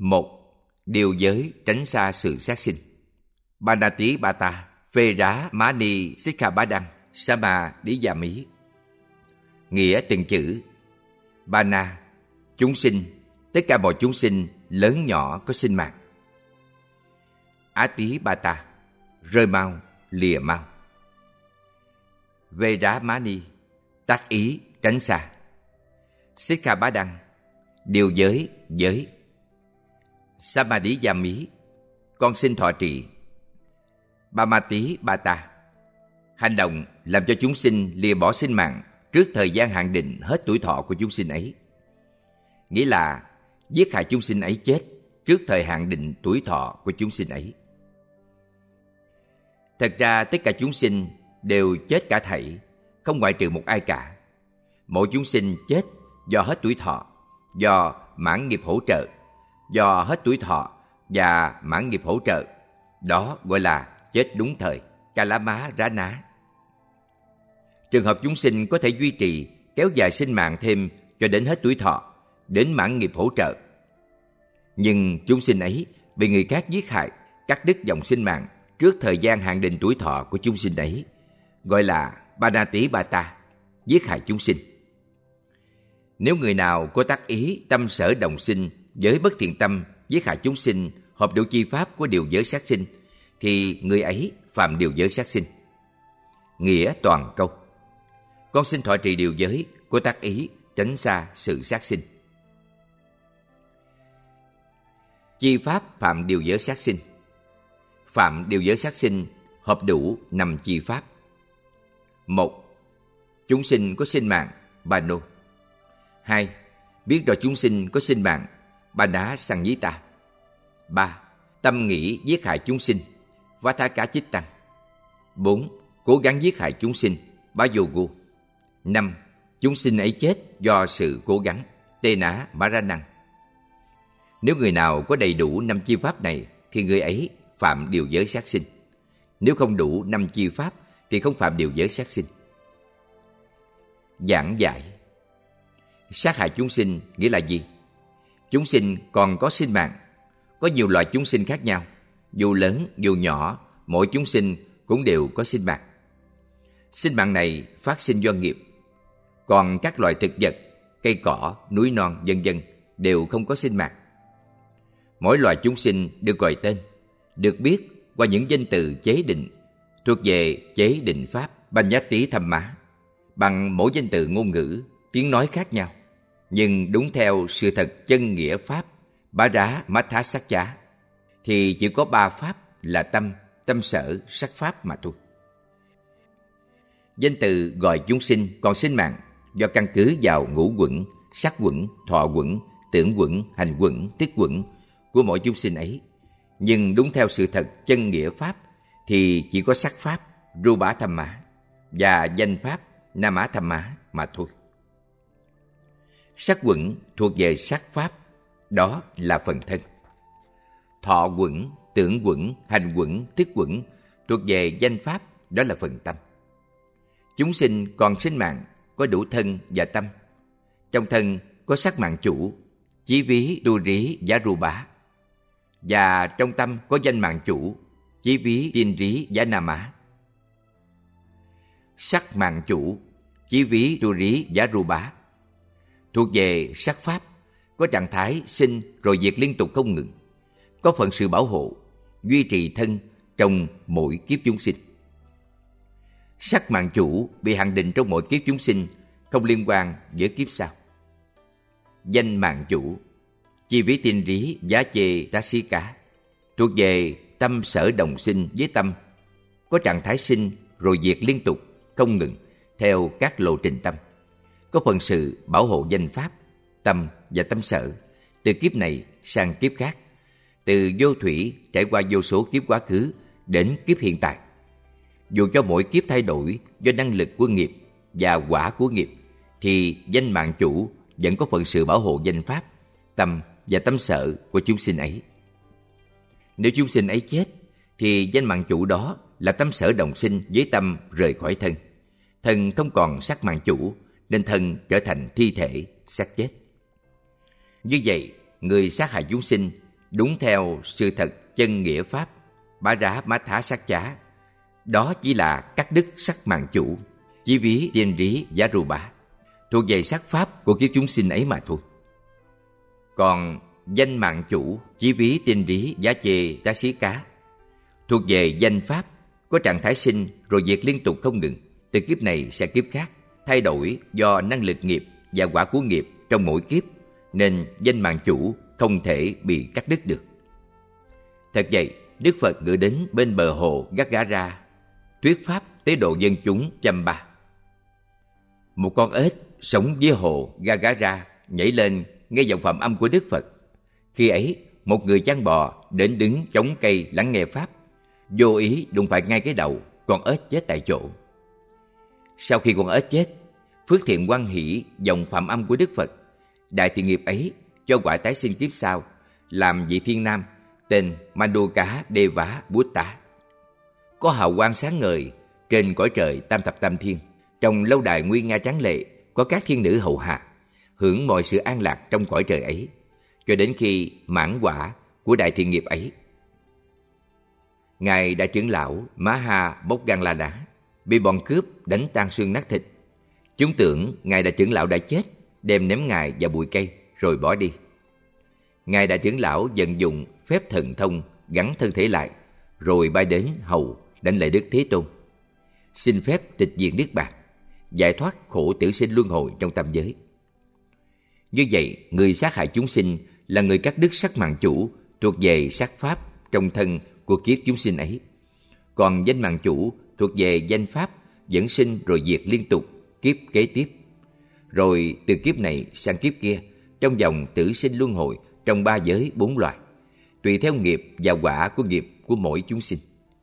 1. Điều giới tránh xa sự sát sinh. Panatipata phê rá má ni Sikkhabadang Samadhiyami. Nghĩa từng chữ: Bana, chúng sinh, tất cả mọi chúng sinh lớn nhỏ có sinh mạng. Atipata, rơi mau, lìa mau. Veramani, tác ý, tránh xa. Sikkhabadang, điều giới, giới. Samadhiyami, con xin thọ trì. Pamatipata, hành động làm cho chúng sinh lìa bỏ sinh mạng trước thời gian hạn định hết tuổi thọ của chúng sinh ấy. Nghĩa là giết hại chúng sinh ấy chết trước thời hạn định tuổi thọ của chúng sinh ấy. Thật ra tất cả chúng sinh đều chết cả thảy, không ngoại trừ một ai cả. Mỗi chúng sinh chết do hết tuổi thọ, do mãn nghiệp hỗ trợ, do hết tuổi thọ và mãn nghiệp hỗ trợ. Đó gọi là chết đúng thời, Kalama Rana. Trường hợp chúng sinh có thể duy trì, kéo dài sinh mạng thêm cho đến hết tuổi thọ, đến mãn nghiệp hỗ trợ. Nhưng chúng sinh ấy bị người khác giết hại, cắt đứt dòng sinh mạng trước thời gian hạn định tuổi thọ của chúng sinh ấy, gọi là Panatipata, giết hại chúng sinh. Nếu người nào có tác ý tâm sở đồng sinh với bất thiện tâm giết hại chúng sinh hợp đủ chi pháp của điều giới sát sinh, thì người ấy phạm điều giới sát sinh. Nghĩa toàn câu: con xin thọ trì điều giới, có tác ý tránh xa sự sát sinh. Chi pháp phạm điều giới sát sinh. Phạm điều giới sát sinh hợp đủ 5 chi pháp. 1. Chúng sinh có sinh mạng, Bano. 2. Biết rõ chúng sinh có sinh mạng, Panasangita. 3. Tâm nghĩ giết hại chúng sinh, Vathakachittang. 4. Cố gắng giết hại chúng sinh, Bayogu. 5. Chúng sinh ấy chết do sự cố gắng, Tena Maranang. Nếu người nào có đầy đủ 5 chi pháp này thì người ấy phạm điều giới sát sinh. Nếu không đủ 5 chi pháp thì không phạm điều giới sát sinh. Giảng giải: sát hại chúng sinh nghĩa là gì? Chúng sinh còn có sinh mạng. Có nhiều loại chúng sinh khác nhau. Dù lớn, dù nhỏ, mỗi chúng sinh cũng đều có sinh mạng. Sinh mạng này phát sinh do nghiệp. Còn các loại thực vật, cây cỏ, núi non, vân vân đều không có sinh mạng. Mỗi loại chúng sinh được gọi tên, được biết qua những danh từ chế định, thuộc về chế định pháp Paññatti Thamma, bằng mỗi danh từ ngôn ngữ, tiếng nói khác nhau, nhưng đúng theo sự thật chân nghĩa pháp Paramatthasacca, thì chỉ có 3 pháp là tâm, tâm sở, sắc pháp mà thôi. Danh từ gọi chúng sinh còn sinh mạng do căn cứ vào ngũ quẩn, sắc quẩn, thọ quẩn, tưởng quẩn, hành quẩn, thức quẩn của mỗi chúng sinh ấy. Nhưng đúng theo sự thật chân nghĩa pháp thì chỉ có sắc pháp Rupa Thamma và danh pháp Nama Thamma mà thôi. Sắc quẩn thuộc về sắc pháp, đó là phần thân. Thọ quẩn, tưởng quẩn, hành quẩn, thức quẩn thuộc về danh pháp, đó là phần tâm. Chúng sinh còn sinh mạng có đủ thân và tâm. Trong thân có sắc mạng chủ, chí ví tu rí giá rupa, và trong tâm có danh mạng chủ, chí ví tiên rí giá nama. Sắc mạng chủ, chí ví tu rí giá rupa thuộc về sắc pháp, có trạng thái sinh rồi diệt liên tục không ngừng, có phận sự bảo hộ, duy trì thân trong mỗi kiếp chúng sinh. Sắc mạng chủ bị hạn định trong mỗi kiếp chúng sinh, không liên quan với kiếp sau. Danh mạng chủ, chi ví tiên rí giá chê tá xí cá, thuộc về tâm sở đồng sinh với tâm, có trạng thái sinh rồi diệt liên tục không ngừng theo các lộ trình tâm, có phần sự bảo hộ danh pháp, tâm và tâm sở từ kiếp này sang kiếp khác, từ vô thủy trải qua vô số kiếp quá khứ đến kiếp hiện tại. Dù cho mỗi kiếp thay đổi do năng lực của nghiệp và quả của nghiệp, thì danh mạng chủ vẫn có phần sự bảo hộ danh pháp, tâm và tâm sở của chúng sinh ấy. Nếu chúng sinh ấy chết, thì danh mạng chủ đó là tâm sở đồng sinh với tâm rời khỏi thân. Thân không còn sắc mạng chủ, nên thân trở thành thi thể, xác chết. Như vậy, người sát hại chúng sinh đúng theo sự thật chân nghĩa pháp, bá rá má thá sát chá. Đó chỉ là cắt đứt sắc mạng chủ, chí ví tiên rí giá ru bá, thuộc về sắc pháp của kiếp chúng sinh ấy mà thôi. Còn danh mạng chủ, chí ví tiên rí giá chê tá xí cá, thuộc về danh pháp, có trạng thái sinh rồi diệt liên tục không ngừng, từ kiếp này sang kiếp khác, thay đổi do năng lực nghiệp và quả của nghiệp trong mỗi kiếp, nên danh mạng chủ không thể bị cắt đứt được. Thật vậy, Đức Phật ngự đến bên bờ hồ Gaggara, thuyết pháp tế độ dân chúng chăm ba. Một con ếch sống dưới hồ Gaggara nhảy lên nghe vọng phạm âm của Đức Phật. Khi ấy, một người chăn bò đến đứng chống cây lắng nghe pháp, vô ý đụng phải ngay cái đầu, con ếch chết tại chỗ. Sau khi con ếch chết, phước thiện hoan hỷ vọng phạm âm của Đức Phật, đại thiện nghiệp ấy cho quả tái sinh kiếp sau, làm vị thiên nam tên Manduka Deva Buddha, có hào quang sáng ngời trên cõi trời tam thập tam thiên. Trong lâu đài nguy nga tráng lệ có các thiên nữ hầu hạ, hưởng mọi sự an lạc trong cõi trời ấy, cho đến khi mãn quả của đại thiện nghiệp ấy. Ngài đại trưởng lão Maha Bogdanlada bị bọn cướp đánh tan xương nát thịt. Chúng tưởng ngài đại trưởng lão đã chết, đem ném ngài vào bụi cây rồi bỏ đi. Ngài đại trưởng lão vận dụng phép thần thông gắn thân thể lại, rồi bay đến hầu đánh lễ Đức Thế Tôn, xin phép tịch diệt niết bàn, giải thoát khổ tử sinh luân hồi trong tam giới. Như vậy, người sát hại chúng sinh là người cắt đứt sắc mạng chủ, thuộc về sắc pháp trong thân của kiếp chúng sinh ấy. Còn danh mạng chủ thuộc về danh pháp dẫn sinh rồi diệt liên tục kiếp kế tiếp, rồi từ kiếp này sang kiếp kia, trong vòng tử sinh luân hồi trong ba giới bốn loài, tùy theo nghiệp và quả của nghiệp của mỗi chúng sinh.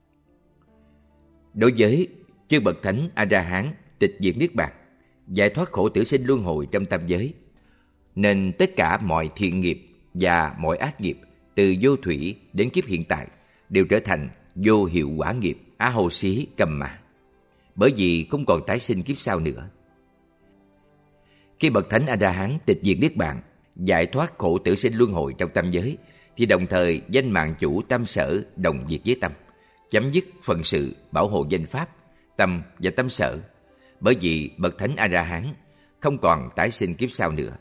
Đối với chư bậc thánh A-la-hán tịch diệt niết bàn, giải thoát khổ tử sinh luân hồi trong tam giới, nên tất cả mọi thiện nghiệp và mọi ác nghiệp từ vô thủy đến kiếp hiện tại đều trở thành vô hiệu quả nghiệp á hô xí cầm mã, bởi vì không còn tái sinh kiếp sau nữa. Khi bậc thánh A-la-hán tịch diệt niết bàn, giải thoát khổ tử sinh luân hồi trong tam giới, thì đồng thời danh mạng chủ tâm sở đồng diệt với tâm, chấm dứt phận sự bảo hộ danh pháp, tâm và tâm sở, bởi vì bậc thánh A-la-hán không còn tái sinh kiếp sau nữa.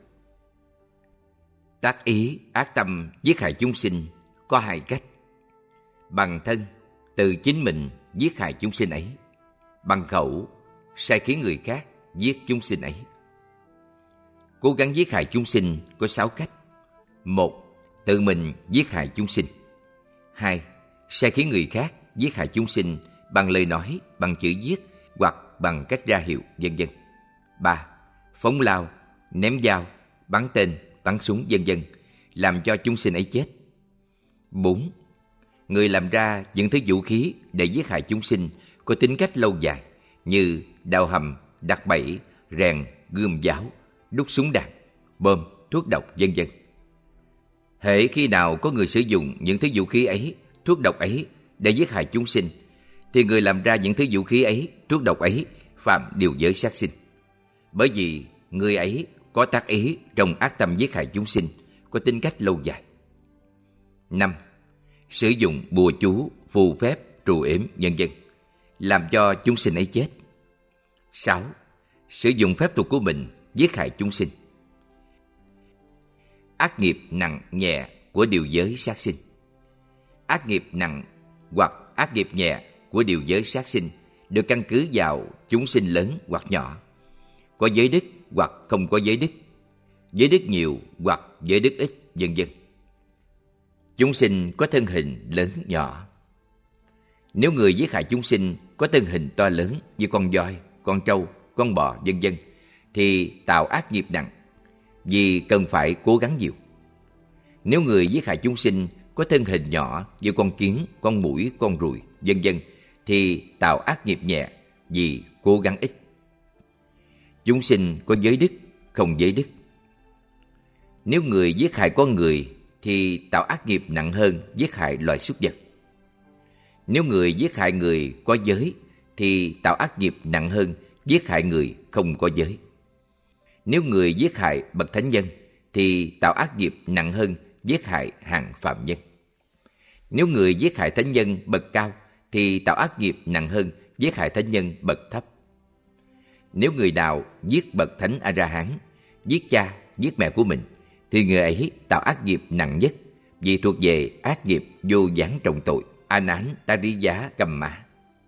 Tác ý ác tâm giết hại chúng sinh có hai cách: bằng thân, từ chính mình giết hại chúng sinh ấy; bằng khẩu, sai khiến người khác giết chúng sinh ấy. Cố gắng giết hại chúng sinh có 6 cách: 1. Tự mình giết hại chúng sinh. 2. Sai khiến người khác giết hại chúng sinh bằng lời nói, bằng chữ viết hoặc bằng cách ra hiệu, vân vân. 3. Phóng lao, ném dao, bắn tên, bắn súng, vân vân, làm cho chúng sinh ấy chết. 4. Người làm ra những thứ vũ khí để giết hại chúng sinh có tính cách lâu dài, như đào hầm, đặt bẫy, rèn, gươm giáo, đúc súng đạn, bom, thuốc độc, vân vân. Hễ khi nào có người sử dụng những thứ vũ khí ấy, thuốc độc ấy để giết hại chúng sinh, thì người làm ra những thứ vũ khí ấy, thuốc độc ấy phạm điều giới sát sinh, bởi vì người ấy có tác ý trong ác tâm giết hại chúng sinh, có tính cách lâu dài. 5. Sử dụng bùa chú, phù phép, trù yểm, vân vân, làm cho chúng sinh ấy chết. 6. Sử dụng phép thuật của mình giết hại chúng sinh. Ác nghiệp nặng nhẹ của điều giới sát sinh. Ác nghiệp nặng hoặc ác nghiệp nhẹ của điều giới sát sinh được căn cứ vào chúng sinh lớn hoặc nhỏ, có giới đức hoặc không có giới đức, giới đức nhiều hoặc giới đức ít, vân vân. Chúng sinh có thân hình lớn nhỏ. Nếu người giết hại chúng sinh có thân hình to lớn như con voi, con trâu, con bò, vân vân, thì tạo ác nghiệp nặng, vì cần phải cố gắng nhiều. Nếu người giết hại chúng sinh có thân hình nhỏ như con kiến, con muỗi, con ruồi, vân vân, thì tạo ác nghiệp nhẹ, vì cố gắng ít. Chúng sinh có giới đức, không giới đức. Nếu người giết hại con người thì tạo ác nghiệp nặng hơn giết hại loài súc vật. Nếu người giết hại người có giới thì tạo ác nghiệp nặng hơn giết hại người không có giới. Nếu người giết hại bậc thánh nhân thì tạo ác nghiệp nặng hơn giết hại hàng phạm nhân. Nếu người giết hại thánh nhân bậc cao thì tạo ác nghiệp nặng hơn giết hại thánh nhân bậc thấp. Nếu người nào giết bậc thánh A-ra-hán, giết cha, giết mẹ của mình, thì người ấy tạo ác nghiệp nặng nhất, vì thuộc về ác nghiệp vô gián trọng tội, Anán Tariya Kamma.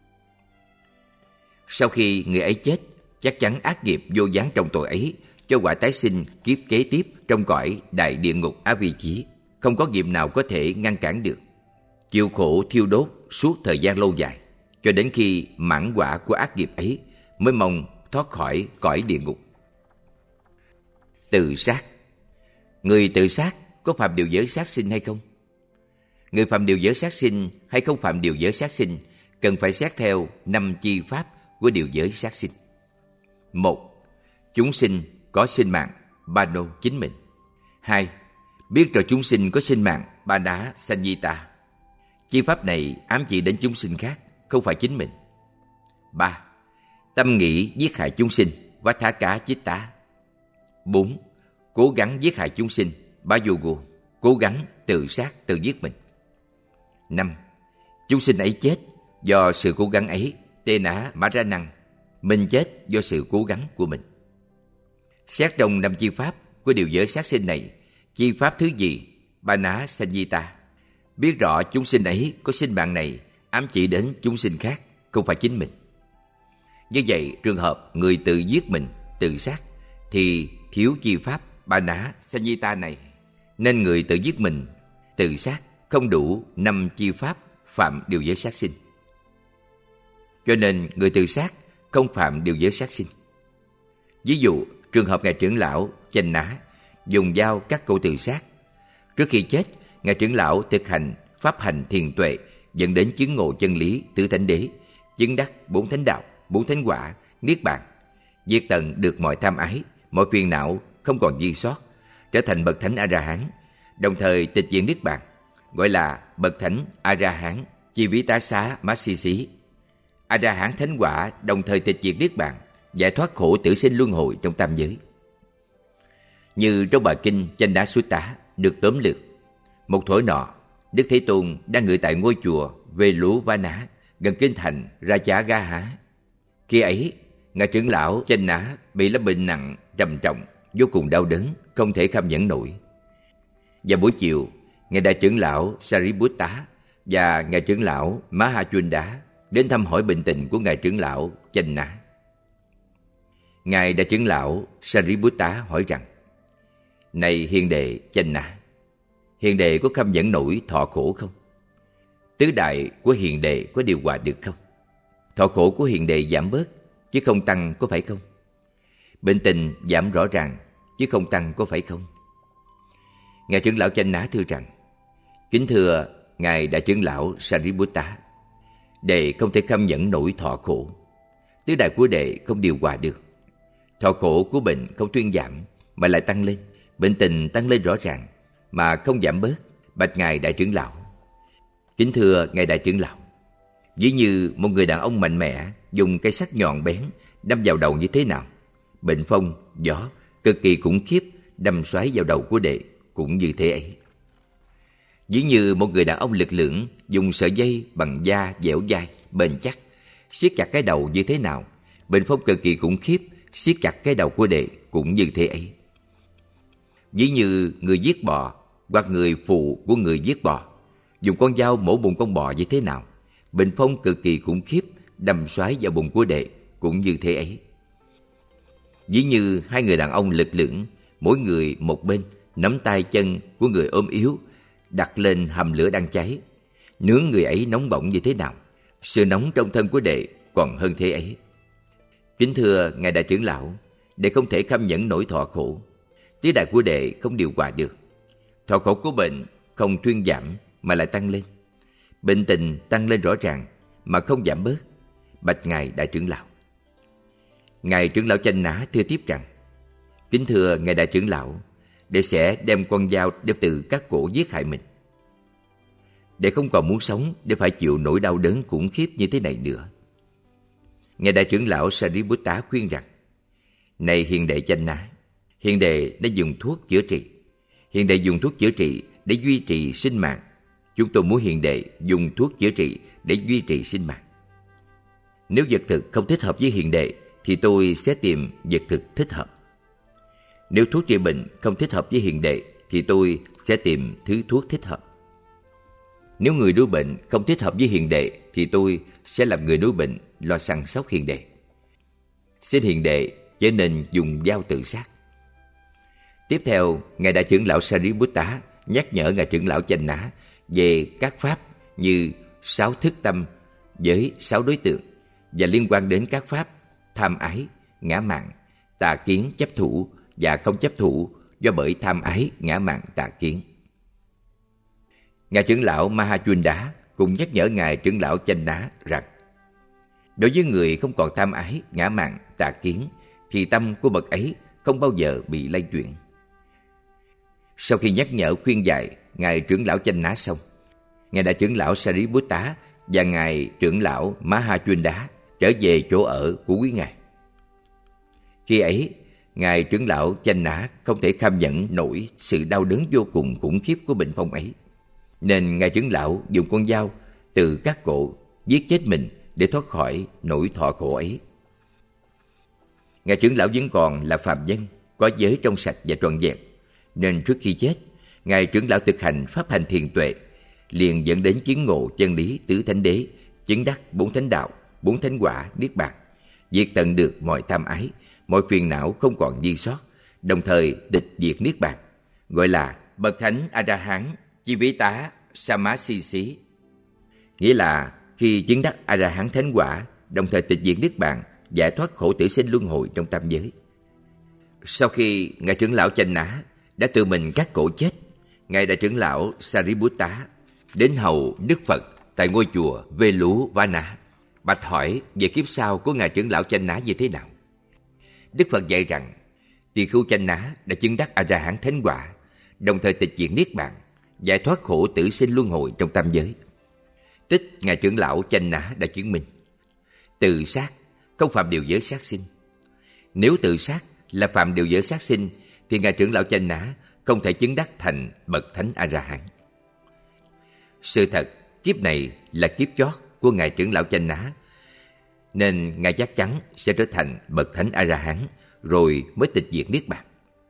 Sau khi người ấy chết, chắc chắn ác nghiệp vô gián trọng tội ấy cho quả tái sinh kiếp kế tiếp trong cõi đại địa ngục Á Vi Chí, không có nghiệp nào có thể ngăn cản được. Chịu khổ thiêu đốt suốt thời gian lâu dài, cho đến khi mãn quả của ác nghiệp ấy mới mong thoát khỏi cõi địa ngục. Tự sát. Người tự sát có phạm điều giới sát sinh hay không? Người phạm điều giới sát sinh hay không phạm điều giới sát sinh cần phải xét theo 5 chi pháp của điều giới sát sinh. 1. Chúng sinh có sinh mạng, Bano chính mình. 2. Biết rõ chúng sinh có sinh mạng, Bana Sanyita. Chi pháp này ám chỉ đến chúng sinh khác, không phải chính mình. 3. Tâm nghĩ giết hại chúng sinh, Vathaka Chitta. 4. Cố gắng giết hại chúng sinh, Bayogo. Cố gắng tự sát, tự giết mình. 5. Chúng sinh ấy chết do sự cố gắng ấy, Tena Maranang. Mình chết do sự cố gắng của mình. Xét trong 5 chi pháp của điều giới sát sinh này, chi pháp thứ gì? Bana Sanyita. Biết rõ chúng sinh ấy có sinh mạng này ám chỉ đến chúng sinh khác, không phải chính mình. Như vậy, trường hợp người tự giết mình, tự sát, thì thiếu chi pháp Bana Sanyita này, nên người tự giết mình, tự sát không đủ 5 chi pháp phạm điều giới sát sinh. Cho nên người tự sát không phạm điều giới sát sinh. Ví dụ, trường hợp ngài trưởng lão Chanh Ná dùng dao cắt cổ tự sát. Trước khi chết, ngài trưởng lão thực hành pháp hành thiền tuệ dẫn đến chứng ngộ chân lý tứ thánh đế, chứng đắc 4 thánh đạo, 4 thánh quả, niết bàn, diệt tận được mọi tham ái, mọi phiền não không còn dư sót, trở thành bậc thánh A-ra-hán, đồng thời tịch diệt niết bàn, gọi là bậc thánh A-ra-hán Chi Ví Tá Xá Mát Si Xí. A-ra-hán thánh quả đồng thời tịch diệt niết bàn, giải thoát khổ tử sinh luân hồi trong tam giới. Như trong bài kinh Chanh Đá Sutta được tóm lược, một thuở nọ, Đức Thế Tôn đang ngự tại ngôi chùa Veluvana gần kinh thành Rajagaha. Khi ấy, ngài trưởng lão Chanh Ná bị lâm bệnh nặng trầm trọng, vô cùng đau đớn, không thể kham nhẫn nổi. Vào buổi chiều, ngài đại trưởng lão Sariputta và ngài trưởng lão Mahachunda đến thăm hỏi bệnh tình của ngài trưởng lão Chanh Ná. Ngài đại trưởng lão Sariputta hỏi rằng: Này hiền đệ Chanh Ná, hiền đệ có kham nhẫn nổi thọ khổ không? Tứ đại của hiền đệ có điều hòa được không? Thọ khổ của hiền đệ giảm bớt chứ không tăng, có phải không? Bệnh tình giảm rõ ràng chứ không tăng, có phải không? Ngài trưởng lão Chanh Ná thưa rằng: Kính thưa ngài đại trưởng lão Sariputta, đệ không thể kham nhẫn nổi thọ khổ. Tứ đại của đệ không điều hòa được. Thọ khổ của bệnh không thuyên giảm mà lại tăng lên, bệnh tình tăng lên rõ ràng mà không giảm bớt. Bạch ngài đại trưởng lão. Kính thưa ngài đại trưởng lão, ví như một người đàn ông mạnh mẽ dùng cây sắt nhọn bén đâm vào đầu như thế nào, bệnh phong, gió cực kỳ khủng khiếp đâm xoáy vào đầu của đệ cũng như thế ấy. Ví như một người đàn ông lực lưỡng dùng sợi dây bằng da dẻo dai, bền chắc siết chặt cái đầu như thế nào, bệnh phong cực kỳ khủng khiếp siết chặt cái đầu của đệ cũng như thế ấy. Ví như người giết bò hoặc người phụ của người giết bò dùng con dao mổ bụng con bò như thế nào, bệnh phong cực kỳ khủng khiếp đâm xoáy vào bụng của đệ cũng như thế ấy. Ví như hai người đàn ông lực lưỡng, mỗi người một bên nắm tay chân của người ốm yếu đặt lên hầm lửa đang cháy, nướng người ấy nóng bỏng như thế nào, sự nóng trong thân của đệ còn hơn thế ấy. Kính thưa ngài đại trưởng lão, đệ không thể kham nhẫn nổi thọ khổ. Tứ đại của đệ không điều hòa được. Thọ khổ của bệnh không thuyên giảm mà lại tăng lên, bệnh tình tăng lên rõ ràng mà không giảm bớt. Bạch ngài đại trưởng lão. Ngài trưởng lão Chanh Ná thưa tiếp rằng: Kính thưa ngài đại trưởng lão, đệ sẽ đem con dao đem từ các cổ giết hại mình. Đệ không còn muốn sống để phải chịu nỗi đau đớn khủng khiếp như thế này nữa. Ngài đại trưởng lão Sariputta khuyên rằng: Này hiền đệ Chanh Ná, hiền đệ đã dùng thuốc chữa trị. Hiền đệ dùng thuốc chữa trị để duy trì sinh mạng. Chúng tôi muốn hiền đệ dùng thuốc chữa trị để duy trì sinh mạng. Nếu vật thực không thích hợp với hiền đệ thì tôi sẽ tìm vật thực thích hợp. Nếu thuốc trị bệnh không thích hợp với hiền đệ thì tôi sẽ tìm thứ thuốc thích hợp. Nếu người nuôi bệnh không thích hợp với hiền đệ thì tôi sẽ làm người nuôi bệnh lo săn sóc hiền đệ. Xin hiền đệ chớ nên dùng dao tự sát. Tiếp theo, Ngài Đại trưởng lão Sariputta nhắc nhở Ngài trưởng lão Chanh Nã về các pháp như 6 thức tâm với 6 đối tượng và liên quan đến các pháp tham ái, ngã mạn, tà kiến, chấp thủ và không chấp thủ do bởi tham ái, ngã mạn, tà kiến. Ngài trưởng lão Mahachunda cũng nhắc nhở Ngài trưởng lão Chanh Nã rằng đối với người không còn tham ái, ngã mạn, tà kiến thì tâm của bậc ấy không bao giờ bị lay chuyển. Sau khi nhắc nhở khuyên dạy Ngài trưởng lão Chanh Nã xong, Ngài Đại trưởng lão Sariputta và Ngài trưởng lão Mahachunda trở về chỗ ở của quý Ngài. Khi ấy, Ngài trưởng lão Chanh Nã không thể kham nhẫn nổi sự đau đớn vô cùng khủng khiếp của bệnh phong ấy, nên Ngài trưởng lão dùng con dao từ các cổ giết chết mình để thoát khỏi nỗi thọ khổ ấy. Ngài trưởng lão vẫn còn là phàm nhân, có giới trong sạch và trọn vẹn, nên trước khi chết, Ngài trưởng lão thực hành pháp hành thiền tuệ, liền dẫn đến chứng ngộ chân lý tứ thánh đế, chứng đắc 4 thánh đạo, 4 thánh quả, niết bàn, diệt tận được mọi tham ái, mọi phiền não không còn dư sót, đồng thời tịch diệt niết bàn, gọi là bậc thánh A-ra-hán Chivita Samasisi. Nghĩa là khi chứng đắc A-ra-hán thánh quả, đồng thời tịch diệt niết bàn, giải thoát khổ tử sinh luân hồi trong tam giới. Sau khi Ngài trưởng lão Chanh Nã đã tự mình cắt cổ chết, Ngài Đại trưởng lão Sariputta đến hầu Đức Phật tại ngôi chùa Veluvana, bạch hỏi về kiếp sau của Ngài trưởng lão Chanh Nã như thế nào. Đức Phật dạy rằng tỳ khưu Chanh Nã đã chứng đắc A-ra-hán thánh quả, đồng thời tịch diệt niết bàn, giải thoát khổ tử sinh luân hồi trong tam giới. Tích Ngài trưởng lão Chanh Nã đã chứng minh tự sát không phạm điều giới sát sinh. Nếu tự sát là phạm điều giới sát sinh thì Ngài trưởng lão Chanh Nã không thể chứng đắc thành bậc thánh A-ra-hán. Sự thật, kiếp này là kiếp chót của Ngài trưởng lão Chanh Nã, nên Ngài chắc chắn sẽ trở thành bậc thánh A-ra-hán rồi mới tịch diệt niết bàn.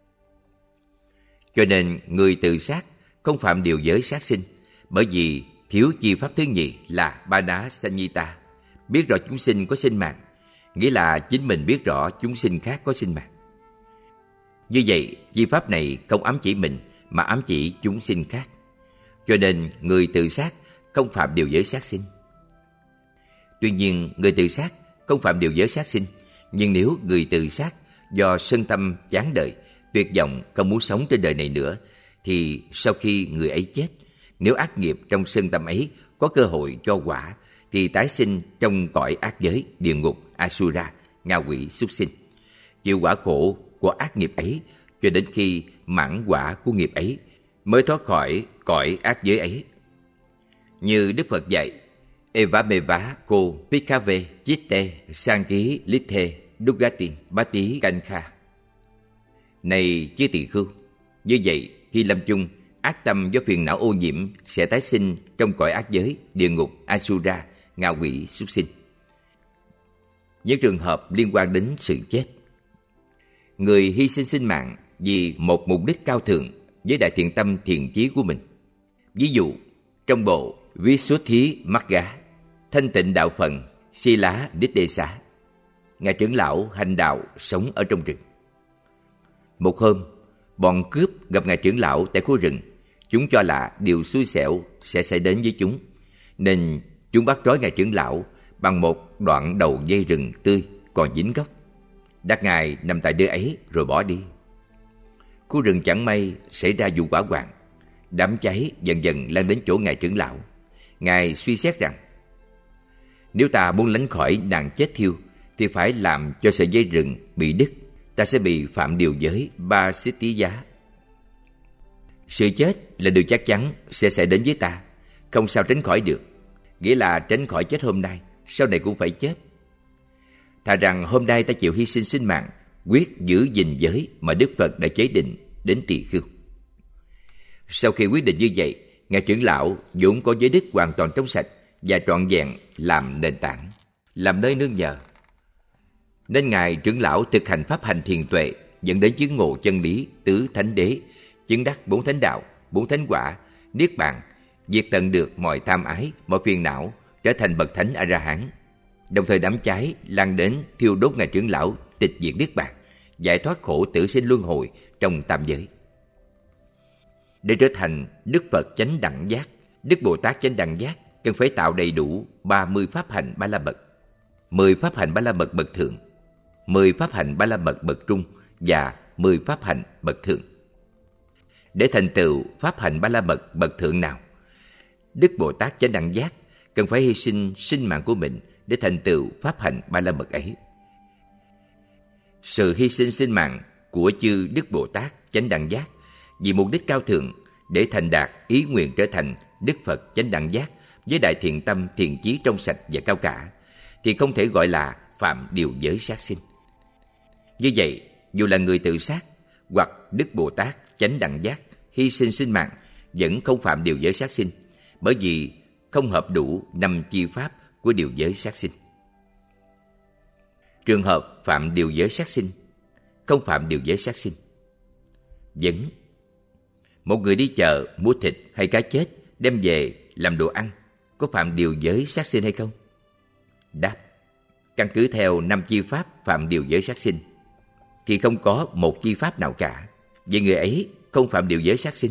Cho nên người tự sát không phạm điều giới sát sinh, bởi vì thiếu chi pháp thứ nhì là Bana Sanyita, biết rõ chúng sinh có sinh mạng, nghĩa là chính mình biết rõ chúng sinh khác có sinh mạng. Như vậy, chi pháp này không ám chỉ mình mà ám chỉ chúng sinh khác. Cho nên người tự sát không phạm điều giới sát sinh. Tuy nhiên, người tự sát không phạm điều giới sát sinh, nhưng nếu người tự sát do sân tâm chán đời, tuyệt vọng không muốn sống trên đời này nữa, thì sau khi người ấy chết, nếu ác nghiệp trong sân tâm ấy có cơ hội cho quả, thì tái sinh trong cõi ác giới, địa ngục, Asura, ngạ quỷ, súc sinh, chịu quả khổ của ác nghiệp ấy cho đến khi mãn quả của nghiệp ấy mới thoát khỏi cõi ác giới ấy. Như Đức Phật dạy, Evameva ko Pikave Chitte Sankhi Lithe Dugatin Bati Kankha. Này chư tỳ khưu, như vậy khi lâm chung, ác tâm do phiền não ô nhiễm sẽ tái sinh trong cõi ác giới, địa ngục, Asura, ngạ quỷ, súc sinh. Những trường hợp liên quan đến sự chết. Người hy sinh sinh mạng vì một mục đích cao thượng với đại thiện tâm thiện chí của mình. Ví dụ, trong bộ Visuddhi Magga, thanh tịnh đạo phần Sila Niddesa, Ngài trưởng lão hành đạo sống ở trong rừng. Một hôm, bọn cướp gặp Ngài trưởng lão tại khu rừng. Chúng cho là điều xui xẻo sẽ xảy đến với chúng, nên chúng bắt trói Ngài trưởng lão bằng một đoạn đầu dây rừng tươi còn dính gốc, đặt Ngài nằm tại nơi ấy rồi bỏ đi. Khu rừng chẳng may xảy ra vụ hỏa hoạn, đám cháy dần dần lan đến chỗ Ngài trưởng lão. Ngài suy xét rằng nếu ta muốn lánh khỏi nạn chết thiêu thì phải làm cho sợi dây rừng bị đứt, ta sẽ bị phạm điều giới ba xích tí giá. Sự chết là điều chắc chắn sẽ xảy đến với ta, không sao tránh khỏi được. Nghĩa là tránh khỏi chết hôm nay, sau này cũng phải chết. Thà rằng hôm nay ta chịu hy sinh sinh mạng, quyết giữ gìn giới mà Đức Phật đã chế định đến tỳ khưu. Sau khi quyết định như vậy, Ngài trưởng lão vốn có giới đức hoàn toàn trong sạch và trọn vẹn làm nền tảng, làm nơi nương nhờ. Nên Ngài trưởng lão thực hành pháp hành thiền tuệ, dẫn đến chứng ngộ chân lý tứ thánh đế, chứng đắc 4 thánh đạo, 4 thánh quả, niết bàn, diệt tận được mọi tham ái, mọi phiền não, trở thành bậc thánh A-la-hán. Đồng thời đám cháy lan đến thiêu đốt Ngài trưởng lão tịch diệt niết bàn, giải thoát khổ tử sinh luân hồi trong tam giới. Để trở thành Đức Phật chánh đẳng giác, Đức Bồ Tát chánh đẳng giác cần phải tạo đầy đủ 30 pháp hành ba la mật, 10 pháp hành ba la mật bậc thượng, 10 pháp hành ba la mật bậc trung và 10 pháp hành bậc thượng. Để thành tựu pháp hành ba la mật bậc thượng nào, Đức Bồ Tát chánh đẳng giác cần phải hy sinh sinh mạng của mình để thành tựu pháp hành ba la mật ấy. Sự hy sinh sinh mạng của chư Đức Bồ Tát chánh đẳng giác vì mục đích cao thượng để thành đạt ý nguyện trở thành Đức Phật chánh đẳng giác với đại thiện tâm, thiện chí trong sạch và cao cả, thì không thể gọi là phạm điều giới sát sinh. Như vậy, dù là người tự sát hoặc Đức Bồ Tát chánh đẳng giác hy sinh sinh mạng vẫn không phạm điều giới sát sinh, bởi vì không hợp đủ 5 chi pháp của điều giới sát sinh. Trường hợp phạm điều giới sát sinh, không phạm điều giới sát sinh. Vấn: một người đi chợ mua thịt hay cá chết đem về làm đồ ăn, có phạm điều giới sát sinh hay không? Đáp: căn cứ theo 5 chi pháp phạm điều giới sát sinh thì không có một chi pháp nào cả, vậy người ấy không phạm điều giới sát sinh.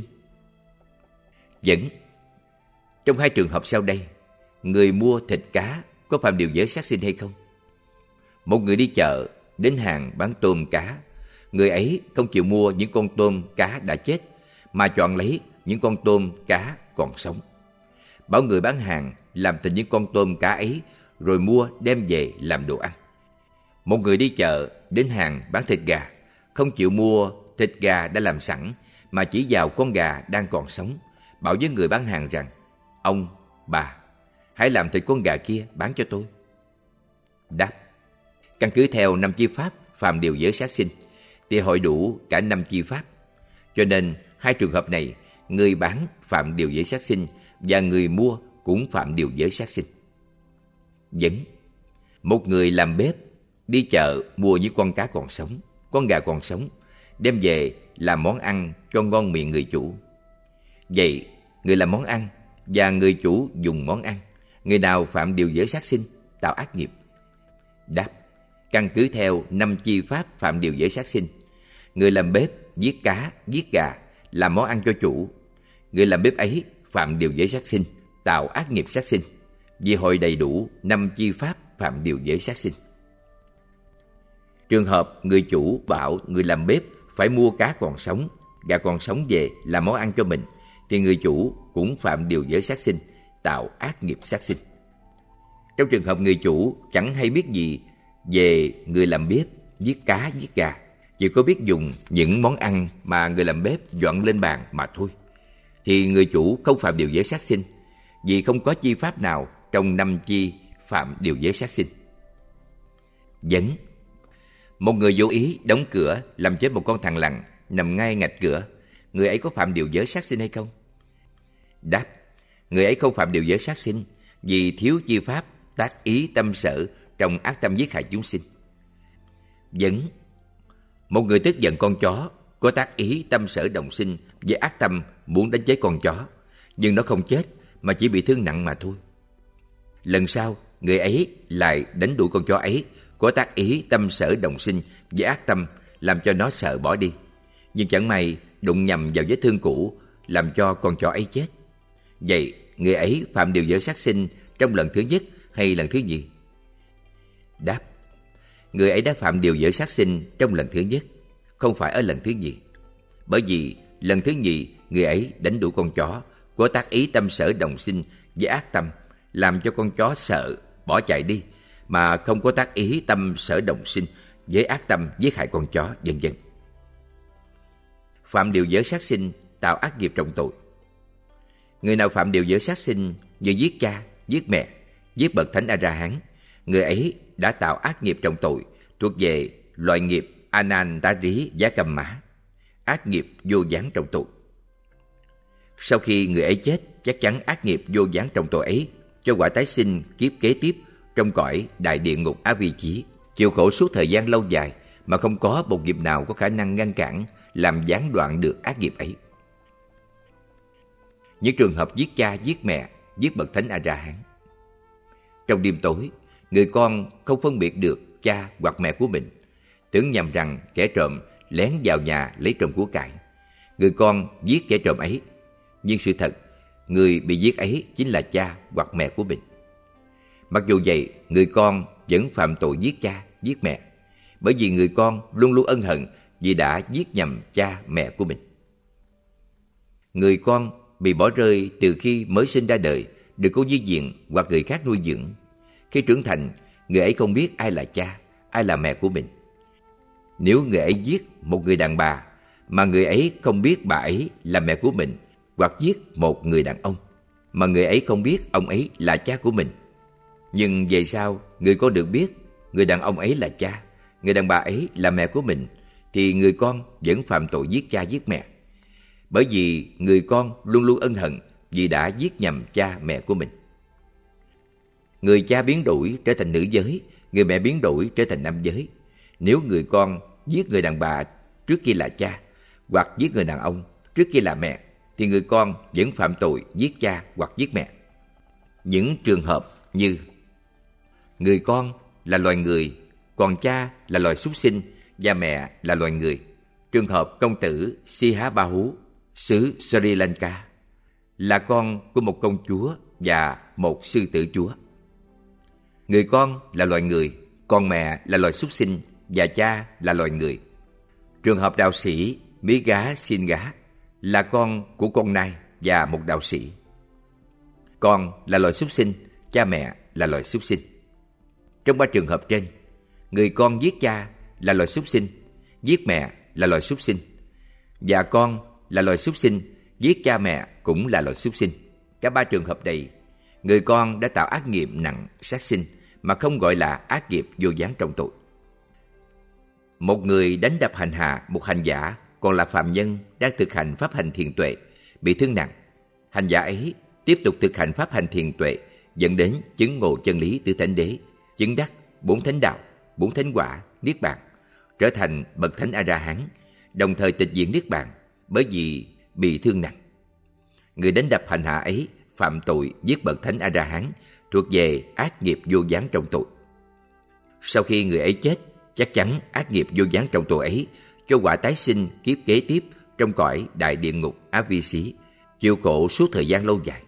Vấn: trong 2 trường hợp sau đây, người mua thịt cá có phạm điều giới sát sinh hay không? Một người đi chợ đến hàng bán tôm cá, người ấy không chịu mua những con tôm cá đã chết mà chọn lấy những con tôm cá còn sống, bảo người bán hàng làm thịt những con tôm cá ấy rồi mua đem về làm đồ ăn. Một người đi chợ đến hàng bán thịt gà, không chịu mua thịt gà đã làm sẵn mà chỉ vào con gà đang còn sống, bảo với người bán hàng rằng: ông, bà, hãy làm thịt con gà kia bán cho tôi. Đáp: căn cứ theo 5 chi pháp phạm điều giới sát sinh thì hội đủ cả 5 chi pháp. Cho nên 2 trường hợp này, người bán phạm điều giới sát sinh và người mua cũng phạm điều giới sát sinh. Vấn: một người làm bếp đi chợ mua những con cá còn sống, con gà còn sống, đem về làm món ăn cho ngon miệng người chủ. Vậy người làm món ăn và người chủ dùng món ăn, người nào phạm điều giới sát sinh, tạo ác nghiệp? Đáp: căn cứ theo 5 chi pháp phạm điều giới sát sinh, người làm bếp giết cá, giết gà làm món ăn cho chủ, người làm bếp ấy phạm điều giới sát sinh, tạo ác nghiệp sát sinh, vì hội đầy đủ 5 chi pháp phạm điều giới sát sinh. Trường hợp người chủ bảo người làm bếp phải mua cá còn sống, gà còn sống về làm món ăn cho mình, thì người chủ cũng phạm điều giới sát sinh, tạo ác nghiệp sát sinh. Trong trường hợp người chủ chẳng hay biết gì về người làm bếp giết cá, giết gà, chỉ có biết dùng những món ăn mà người làm bếp dọn lên bàn mà thôi, thì người chủ không phạm điều giới sát sinh, vì không có chi pháp nào trong 5 chi phạm điều giới sát sinh. Vấn: một người vô ý đóng cửa làm chết một con thằn lằn nằm ngay ngạch cửa, người ấy có phạm điều giới sát sinh hay không? Đáp: người ấy không phạm điều giới sát sinh vì thiếu chi pháp tác ý tâm sở trong ác tâm giết hại chúng sinh. Vấn: một người tức giận con chó, có tác ý tâm sở đồng sinh với ác tâm muốn đánh chết con chó, nhưng nó không chết mà chỉ bị thương nặng mà thôi. Lần sau người ấy lại đánh đuổi con chó ấy, có tác ý tâm sở đồng sinh với ác tâm làm cho nó sợ bỏ đi, nhưng chẳng may đụng nhầm vào vết thương cũ làm cho con chó ấy chết. Vậy người ấy phạm điều giới sát sinh trong lần thứ nhất hay lần thứ nhì? Đáp: người ấy đã phạm điều giới sát sinh trong lần thứ nhất, không phải ở lần thứ nhì. Bởi vì lần thứ nhì người ấy đánh đuổi con chó, có tác ý tâm sở đồng sinh với ác tâm làm cho con chó sợ bỏ chạy đi, mà không có tác ý tâm sở đồng sinh với ác tâm giết hại con chó, vân vân. Phạm điều giới sát sinh tạo ác nghiệp trọng tội. Người nào phạm điều giới sát sinh như giết cha, giết mẹ, giết bậc thánh A-la-hán, người ấy đã tạo ác nghiệp trọng tội, thuộc về loại nghiệp Anantari Giá Cầm Mã, ác nghiệp vô gián trọng tội. Sau khi người ấy chết, chắc chắn ác nghiệp vô gián trong tội ấy cho quả tái sinh kiếp kế tiếp trong cõi đại địa ngục Á Vi Chí, chịu khổ suốt thời gian lâu dài mà không có một nghiệp nào có khả năng ngăn cản làm gián đoạn được ác nghiệp ấy. Những trường hợp giết cha, giết mẹ, giết bậc thánh A-ra-hán. Trong đêm tối, người con không phân biệt được cha hoặc mẹ của mình, tưởng nhầm rằng kẻ trộm lén vào nhà lấy trộm của cải. Người con giết kẻ trộm ấy, nhưng sự thật, người bị giết ấy chính là cha hoặc mẹ của mình. Mặc dù vậy, người con vẫn phạm tội giết cha, giết mẹ, bởi vì người con luôn luôn ân hận vì đã giết nhầm cha, mẹ của mình. Người con bị bỏ rơi từ khi mới sinh ra đời, được cô nhi viện hoặc người khác nuôi dưỡng. Khi trưởng thành, người ấy không biết ai là cha, ai là mẹ của mình. Nếu người ấy giết một người đàn bà mà người ấy không biết bà ấy là mẹ của mình, hoặc giết một người đàn ông mà người ấy không biết ông ấy là cha của mình, nhưng về sau người con được biết người đàn ông ấy là cha, người đàn bà ấy là mẹ của mình, thì người con vẫn phạm tội giết cha giết mẹ, bởi vì người con luôn luôn ân hận vì đã giết nhầm cha mẹ của mình. Người cha biến đổi trở thành nữ giới, người mẹ biến đổi trở thành nam giới. Nếu người con giết người đàn bà trước kia là cha, hoặc giết người đàn ông trước kia là mẹ, thì người con vẫn phạm tội giết cha hoặc giết mẹ. Những trường hợp như người con là loài người, còn cha là loài súc sinh và mẹ là loài người. Trường hợp công tử Sihabahu, xứ Sri Lanka, là con của một công chúa và một sư tử chúa. Người con là loài người, còn mẹ là loài súc sinh và cha là loài người. Trường hợp đạo sĩ Miga Singha, là con của con nai và một đạo sĩ. Con là loài súc sinh, cha mẹ là loài súc sinh. Trong ba trường hợp trên, người con giết cha là loài súc sinh, giết mẹ là loài súc sinh, và con là loài súc sinh, giết cha mẹ cũng là loài súc sinh. Cả ba trường hợp này, người con đã tạo ác nghiệp nặng sát sinh mà không gọi là ác nghiệp vô gián trong tội. Một người đánh đập hành hạ một hành giả còn là phạm nhân đang thực hành pháp hành thiền tuệ, bị thương nặng. Hành giả ấy tiếp tục thực hành pháp hành thiền tuệ, dẫn đến chứng ngộ chân lý tứ thánh đế, chứng đắc 4 thánh đạo, 4 thánh quả, niết bàn, trở thành bậc thánh A-ra-hán, đồng thời tịch diệt niết bàn bởi vì bị thương nặng. Người đánh đập hành hạ ấy phạm tội giết bậc thánh A-ra-hán, thuộc về ác nghiệp vô gián trong tội. Sau khi người ấy chết, chắc chắn ác nghiệp vô gián trong tội ấy cho quả tái sinh kiếp kế tiếp trong cõi đại địa ngục Á Vi Xí, chịu khổ suốt thời gian lâu dài.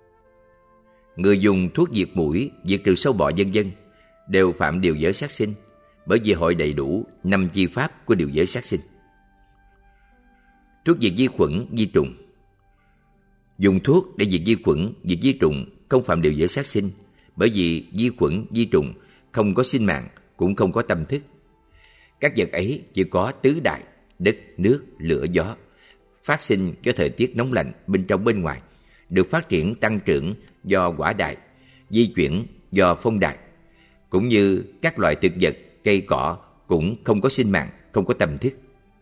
Người dùng thuốc diệt muỗi, diệt trừ sâu bọ vân vân đều phạm điều giới sát sinh, bởi vì hội đầy đủ 5 chi pháp của điều giới sát sinh. Thuốc diệt vi khuẩn, vi trùng. Dùng thuốc để diệt vi khuẩn, diệt vi trùng không phạm điều giới sát sinh, bởi vì vi khuẩn, vi trùng không có sinh mạng, cũng không có tâm thức. Các vật ấy chỉ có tứ đại, đất, nước, lửa, gió, phát sinh do thời tiết nóng lạnh bên trong bên ngoài, được phát triển tăng trưởng do hỏa đại, di chuyển do phong đại, cũng như các loại thực vật, cây cỏ cũng không có sinh mạng, không có tâm thức.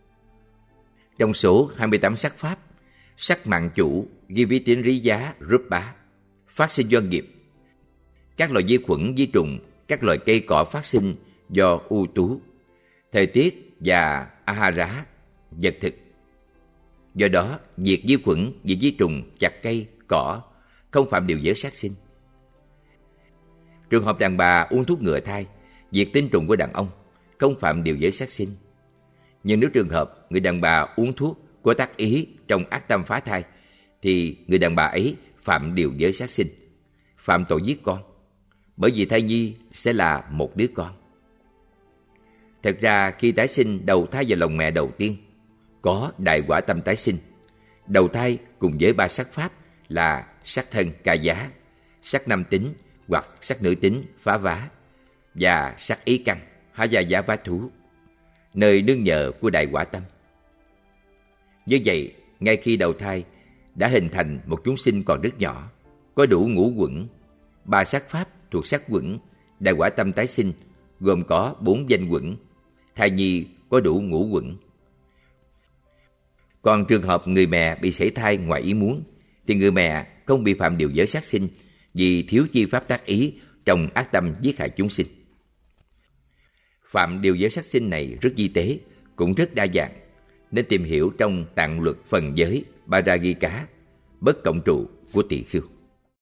Trong số 28 sắc pháp, sắc mạng chủ ghi vi tín rí giá rúp bá, phát sinh do nghiệp. Các loại vi khuẩn, vi trùng, các loại cây cỏ phát sinh do ưu tú, thời tiết và ahara, vật thực. Do đó, diệt vi khuẩn, diệt vi trùng, chặt cây, cỏ không phạm điều giới sát sinh. Trường hợp đàn bà uống thuốc ngừa thai, diệt tinh trùng của đàn ông không phạm điều giới sát sinh. Nhưng nếu trường hợp người đàn bà uống thuốc có tác ý trong ác tâm phá thai, thì người đàn bà ấy phạm điều giới sát sinh, phạm tội giết con, bởi vì thai nhi sẽ là một đứa con. Thật ra khi tái sinh đầu thai vào lòng mẹ đầu tiên, có đại quả tâm tái sinh, đầu thai cùng với 3 sắc pháp là sắc thân ca giá, sắc nam tính hoặc sắc nữ tính phá vá, và sắc ý căn há gia giá vá thú, nơi nương nhờ của đại quả tâm. Như vậy, ngay khi đầu thai đã hình thành một chúng sinh còn rất nhỏ, có đủ ngũ quẩn, 3 sắc pháp thuộc sắc quẩn, đại quả tâm tái sinh gồm có 4 danh quẩn, thai nhi có đủ ngũ quẩn. Còn trường hợp người mẹ bị sảy thai ngoài ý muốn, thì người mẹ không bị phạm điều giới sát sinh vì thiếu chi pháp tác ý trong ác tâm giết hại chúng sinh. Phạm điều giới sát sinh này rất vi tế, cũng rất đa dạng, nên tìm hiểu trong Tạng luật phần giới Bharagika, bất cộng trụ của Tỳ Khưu.